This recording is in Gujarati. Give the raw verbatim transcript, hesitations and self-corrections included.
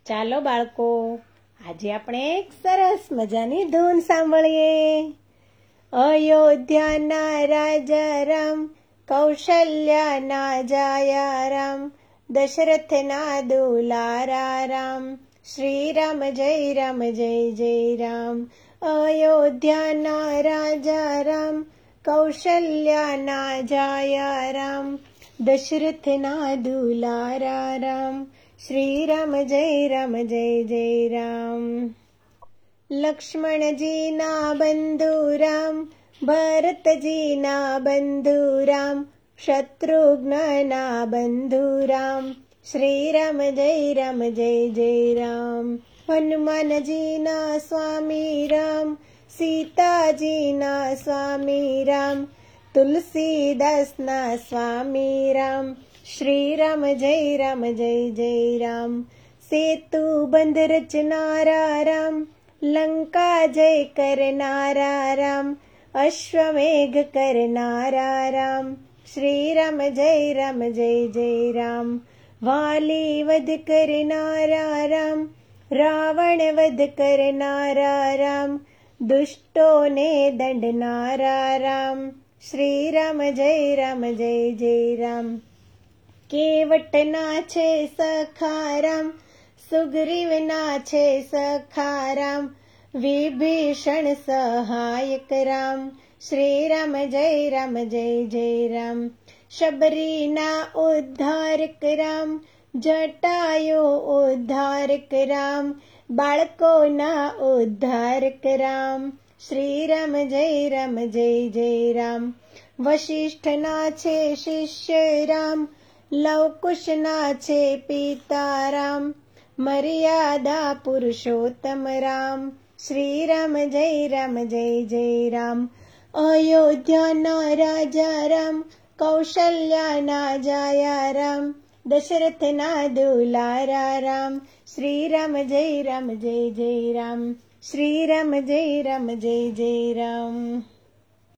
ચાલો બાળકો, આજે આપણે એક સરસ મજાની ધૂન સાંભળીએ. અયોધ્યાના રાજા રામ, કૌશલ્યાના જાયા રામ, દશરથના દુલારા રામ, શ્રી રામ જય રામ જય જય રામ. અયોધ્યાના રાજા રામ, કૌશલ્યાના જાયા રામ, દશરથના દુલારા રામ, શ્રી રામ જય રામ જય જય રામ. લક્ષ્મણજીના બંધુ રામ, ભરતજીના બંધુ રામ, શત્રુઘ્નના બંધુ રામ, શ્રી રામ જય રામ જય જય રામ. હનુમાનજીના સ્વામી રામ, સીતાજીના સ્વામી રામ, તુલસીદાસના સ્વામી રામ, શ્રી રામ જય રામ જય જય રામ. સેતુ બંધ રચનારા રામ, લંકા જય કરનારા રામ, અશ્વમેઘ કરનારા રામ, શ્રી રામ જય રામ જય જય રામ. વાલી વધ કરનારા રામ, રાવણ વધ કરનારા રામ, દુષ્ટોને દંડનારા રામ, શ્રી રામ જય રામ જય જય રામ. કેવટના છે સખા રામ, સુગ્રીવના છે સખા રામ, વિભીષણ સહાયક રામ, શ્રી રામ જય રામ જય જય રામ. શબરીના ઉદ્ધારક રામ, જટાયુ ઉદ્ધારક રામ, બાળકોના ઉદ્ધારક રામ, શ્રી રામ જય રામ જય જય રામ. વશિષ્ઠના છે શિષ્ય રામ, લવકુશના છે પિતા રામ, મર્યાદા પુરુષોત્તમ રામ, શ્રી રામ જય રામ જય જય રામ. અયોધ્યાના રાજા રામ, કૌશલ્યાના જાયા રામ, દશરથના દુલારા રામ, શ્રી રામ જય રામ જય જય રામ. શ્રી રામ જય રામ જય જય રામ.